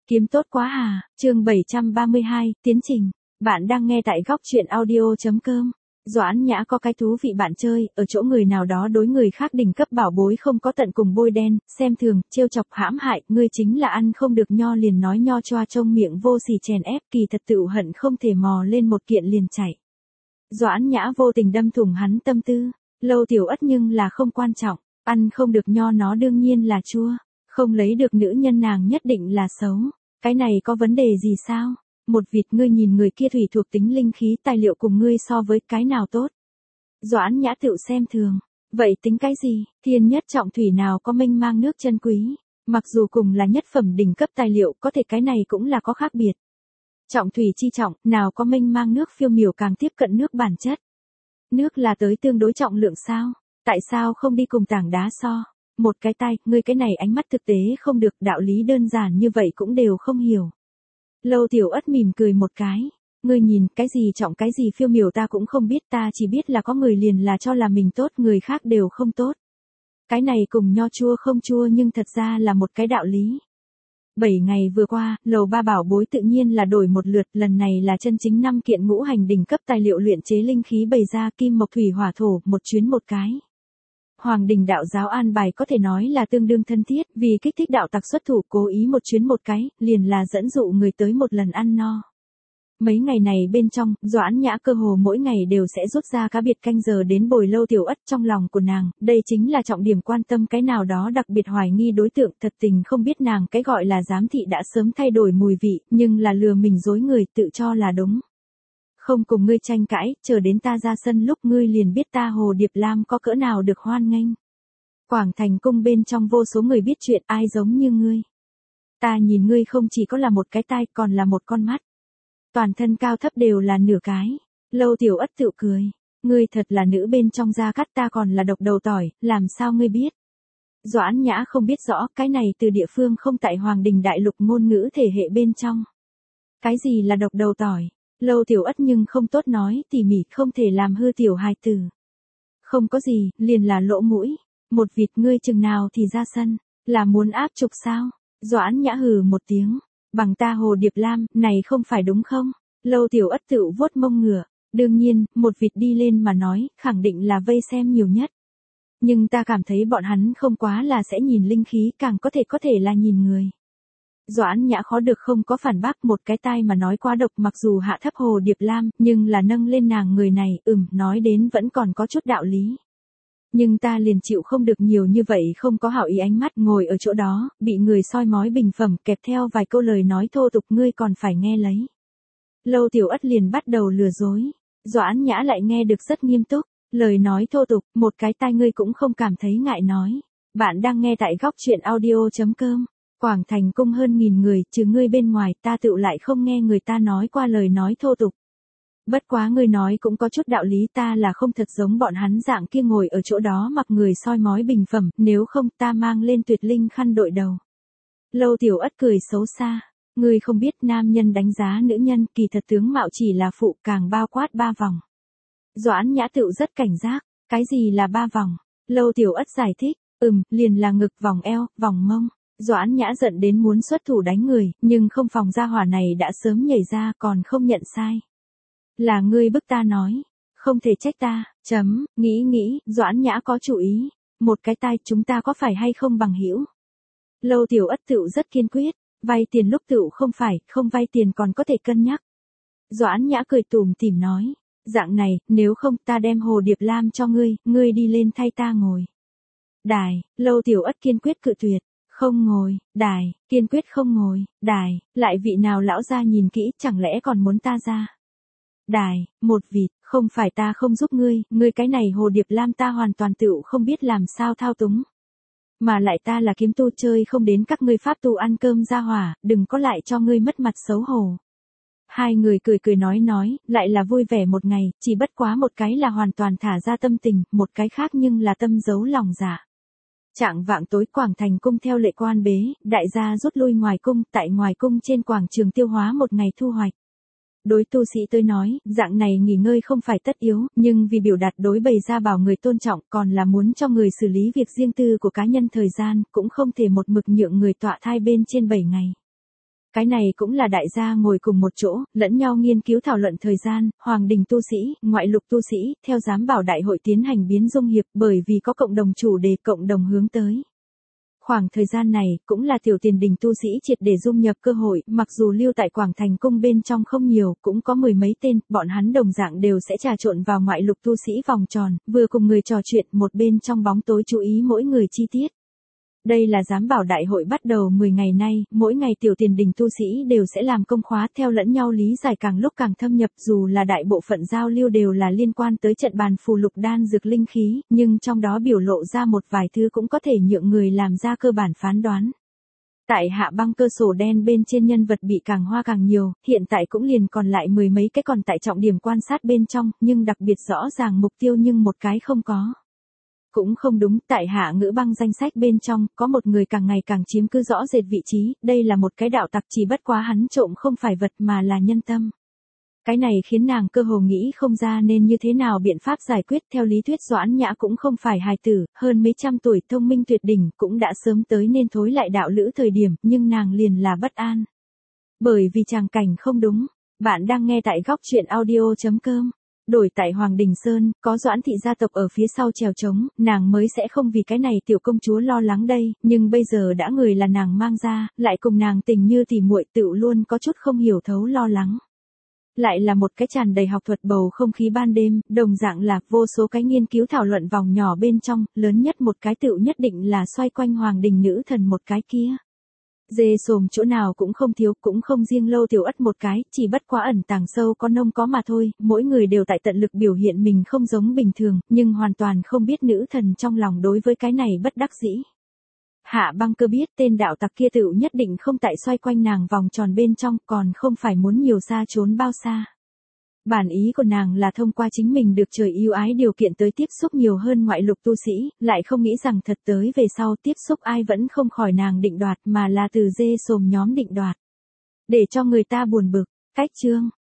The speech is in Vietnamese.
Kiếm tốt quá à, chương 732, tiến trình. Bạn đang nghe tại góc truyện audio.com. Doãn Nhã có cái thú vị bạn chơi, ở chỗ người nào đó đối người khác đỉnh cấp bảo bối không có tận cùng bôi đen, xem thường, trêu chọc hãm hại, ngươi chính là ăn không được nho liền nói nho choa trong miệng vô sỉ chèn ép, kỳ thật tựu hận không thể mò lên một kiện liền chạy. Doãn Nhã vô tình đâm thủng hắn tâm tư, Lâu Tiểu Ất nhưng là không quan trọng, ăn không được nho nó đương nhiên là chua, không lấy được nữ nhân nàng nhất định là xấu. Cái này có vấn đề gì sao? Một vịt ngươi nhìn người kia thủy thuộc tính linh khí tài liệu cùng ngươi so với cái nào tốt? Doãn Nhã tựu xem thường. Vậy tính cái gì? Thiên nhất trọng thủy nào có mênh mang nước chân quý? Mặc dù cùng là nhất phẩm đỉnh cấp tài liệu có thể cái này cũng là có khác biệt. Trọng thủy chi trọng, nào có mênh mang nước phiêu miểu càng tiếp cận nước bản chất. Nước là tới tương đối trọng lượng sao? Tại sao không đi cùng tảng đá so? Một cái tay, ngươi cái này ánh mắt thực tế không được, đạo lý đơn giản như vậy cũng đều không hiểu. Lâu Tiểu Ất mỉm cười một cái, ngươi nhìn, cái gì trọng cái gì phiêu miểu ta cũng không biết, ta chỉ biết là có người liền là cho là mình tốt, người khác đều không tốt. Cái này cùng nho chua không chua nhưng thật ra là một cái đạo lý. 7 ngày vừa qua, lầu ba bảo bối tự nhiên là đổi một lượt, lần này là chân chính 5 kiện ngũ hành đỉnh cấp tài liệu luyện chế linh khí bày ra kim mộc thủy hỏa thổ, một chuyến một cái. Hoàng đình đạo giáo an bài có thể nói là tương đương thân thiết, vì kích thích đạo tặc xuất thủ cố ý một chuyến một cái, liền là dẫn dụ người tới một lần ăn no. Mấy ngày này bên trong, Doãn Nhã cơ hồ mỗi ngày đều sẽ rút ra cá biệt canh giờ đến bồi Lâu Tiểu Ất trong lòng của nàng, đây chính là trọng điểm quan tâm cái nào đó đặc biệt hoài nghi đối tượng, thật tình không biết nàng cái gọi là giám thị đã sớm thay đổi mùi vị, nhưng là lừa mình dối người tự cho là đúng. Không cùng ngươi tranh cãi, chờ đến ta ra sân lúc ngươi liền biết ta Hồ Điệp Lam có cỡ nào được hoan nghênh. Quảng Thành cung bên trong vô số người biết chuyện, ai giống như ngươi. Ta nhìn ngươi không chỉ có là một cái tai, còn là một con mắt. Toàn thân cao thấp đều là nửa cái. Lâu Tiểu Ất tự cười. Ngươi thật là nữ bên trong da cắt, ta còn là độc đầu tỏi, làm sao ngươi biết? Doãn Nhã không biết rõ, cái này từ địa phương không tại Hoàng đình đại lục ngôn ngữ thể hệ bên trong. Cái gì là độc đầu tỏi? Lâu Tiểu Ất nhưng không tốt nói, tỉ mỉ không thể làm hư tiểu hài tử. Không có gì, liền là lỗ mũi. Một vịt ngươi chừng nào thì ra sân, là muốn áp trục sao? Doãn Nhã hừ một tiếng, bằng ta Hồ Điệp Lam, này không phải đúng không? Lâu Tiểu Ất tự vuốt mông ngựa, đương nhiên, một vịt đi lên mà nói, khẳng định là vây xem nhiều nhất. Nhưng ta cảm thấy bọn hắn không quá là sẽ nhìn linh khí, càng có thể là nhìn người. Doãn Nhã khó được không có phản bác, một cái tai mà nói quá độc, mặc dù hạ thấp Hồ Điệp Lam, nhưng là nâng lên nàng người này, nói đến vẫn còn có chút đạo lý. Nhưng ta liền chịu không được nhiều như vậy, không có hảo ý ánh mắt, ngồi ở chỗ đó, bị người soi mói bình phẩm, kẹp theo vài câu lời nói thô tục, ngươi còn phải nghe lấy. Lâu Tiểu Ất liền bắt đầu lừa dối. Doãn Nhã lại nghe được rất nghiêm túc, lời nói thô tục, một cái tai ngươi cũng không cảm thấy ngại nói. Bạn đang nghe tại góc truyện audio.com. Quảng Thành cung hơn 1000 người, trừ ngươi bên ngoài, ta tựu lại không nghe người ta nói qua lời nói thô tục. Bất quá ngươi nói cũng có chút đạo lý, ta là không thật giống bọn hắn dạng kia ngồi ở chỗ đó mặc người soi mói bình phẩm, nếu không ta mang lên tuyệt linh khăn đội đầu. Lâu Tiểu Ất cười xấu xa, ngươi không biết nam nhân đánh giá nữ nhân, kỳ thật tướng mạo chỉ là phụ, càng bao quát 3 vòng. Doãn Nhã tựu rất cảnh giác, cái gì là 3 vòng? Lâu Tiểu Ất giải thích, liền là ngực, vòng eo, vòng mông. Doãn Nhã giận đến muốn xuất thủ đánh người, nhưng không phòng gia hỏa này đã sớm nhảy ra, còn không nhận sai. Là ngươi bức ta nói, không thể trách ta, nghĩ, Doãn Nhã có chủ ý, một cái tai, chúng ta có phải hay không bằng hữu? Lâu Tiểu Ất tựu rất kiên quyết, vay tiền lúc tựu không phải, không vay tiền còn có thể cân nhắc. Doãn Nhã cười tủm tỉm nói, dạng này, nếu không ta đem Hồ Điệp Lam cho ngươi đi lên thay ta ngồi. Đài, Lâu Tiểu Ất kiên quyết cự tuyệt. Không ngồi, đài, kiên quyết không ngồi, đài, lại vị nào lão gia nhìn kỹ, chẳng lẽ còn muốn ta ra? Đài, một vịt, không phải ta không giúp ngươi cái này Hồ Điệp Lam ta hoàn toàn tựu không biết làm sao thao túng. Mà lại ta là kiếm tu, chơi không đến các ngươi pháp tu ăn cơm ra hỏa, đừng có lại cho ngươi mất mặt xấu hổ. Hai người cười nói, lại là vui vẻ một ngày, chỉ bất quá một cái là hoàn toàn thả ra tâm tình, một cái khác nhưng là tâm giấu lòng dạ. Trạng vạng tối, Quảng Thành cung theo lệ quan bế, đại gia rút lui ngoài cung, tại ngoài cung trên quảng trường tiêu hóa một ngày thu hoạch. Đối tu sĩ tôi nói, dạng này nghỉ ngơi không phải tất yếu, nhưng vì biểu đạt đối bày ra bảo người tôn trọng, còn là muốn cho người xử lý việc riêng tư của cá nhân thời gian, cũng không thể một mực nhượng người tọa thai bên trên 7 ngày. Cái này cũng là đại gia ngồi cùng một chỗ, lẫn nhau nghiên cứu thảo luận thời gian, hoàng đình tu sĩ, ngoại lục tu sĩ, theo giám bảo đại hội tiến hành biến dung hiệp bởi vì có cộng đồng chủ đề cộng đồng hướng tới. Khoảng thời gian này, cũng là tiểu tiền đình tu sĩ triệt để dung nhập cơ hội, mặc dù lưu tại Quảng Thành cung bên trong không nhiều, cũng có mười mấy tên, bọn hắn đồng dạng đều sẽ trà trộn vào ngoại lục tu sĩ vòng tròn, vừa cùng người trò chuyện, một bên trong bóng tối chú ý mỗi người chi tiết. Đây là giám bảo đại hội bắt đầu 10 ngày nay, mỗi ngày tiểu tiền đình tu sĩ đều sẽ làm công khóa theo lẫn nhau lý giải càng lúc càng thâm nhập dù là đại bộ phận giao lưu đều là liên quan tới trận bàn phù lục đan dược linh khí, nhưng trong đó biểu lộ ra một vài thứ cũng có thể nhượng người làm ra cơ bản phán đoán. Tại hạ băng cơ sổ đen bên trên nhân vật bị càng hoa càng nhiều, hiện tại cũng liền còn lại mười mấy cái còn tại trọng điểm quan sát bên trong, nhưng đặc biệt rõ ràng mục tiêu nhưng một cái không có. Cũng không đúng, tại hạ ngữ băng danh sách bên trong, có một người càng ngày càng chiếm cứ rõ rệt vị trí, đây là một cái đạo tặc chỉ bất quá hắn trộm không phải vật mà là nhân tâm. Cái này khiến nàng cơ hồ nghĩ không ra nên như thế nào biện pháp giải quyết theo lý thuyết Doãn Nhã cũng không phải hài tử, hơn mấy trăm tuổi thông minh tuyệt đỉnh cũng đã sớm tới nên thối lại đạo lữ thời điểm, nhưng nàng liền là bất an. Bởi vì tràng cảnh không đúng, bạn đang nghe tại góc truyện audio.com. Đổi tại Hoàng Đình Sơn, có Doãn thị gia tộc ở phía sau chèo trống, nàng mới sẽ không vì cái này tiểu công chúa lo lắng đây, nhưng bây giờ đã người là nàng mang ra, lại cùng nàng tình như tỉ muội tựu luôn có chút không hiểu thấu lo lắng. Lại là một cái tràn đầy học thuật bầu không khí ban đêm, đồng dạng là vô số cái nghiên cứu thảo luận vòng nhỏ bên trong, lớn nhất một cái tựu nhất định là xoay quanh Hoàng Đình nữ thần một cái kia. Dê sồm chỗ nào cũng không thiếu, cũng không riêng Lâu Tiểu Ất một cái, chỉ bất quá ẩn tàng sâu có nông có mà thôi, mỗi người đều tại tận lực biểu hiện mình không giống bình thường, nhưng hoàn toàn không biết nữ thần trong lòng đối với cái này bất đắc dĩ. Hạ băng cơ biết tên đạo tặc kia tựu nhất định không tại xoay quanh nàng vòng tròn bên trong, còn không phải muốn nhiều xa trốn bao xa. Bản ý của nàng là thông qua chính mình được trời yêu ái điều kiện tới tiếp xúc nhiều hơn ngoại lục tu sĩ, lại không nghĩ rằng thật tới về sau tiếp xúc ai vẫn không khỏi nàng định đoạt mà là từ dê sồm nhóm định đoạt. Để cho người ta buồn bực, cách chương.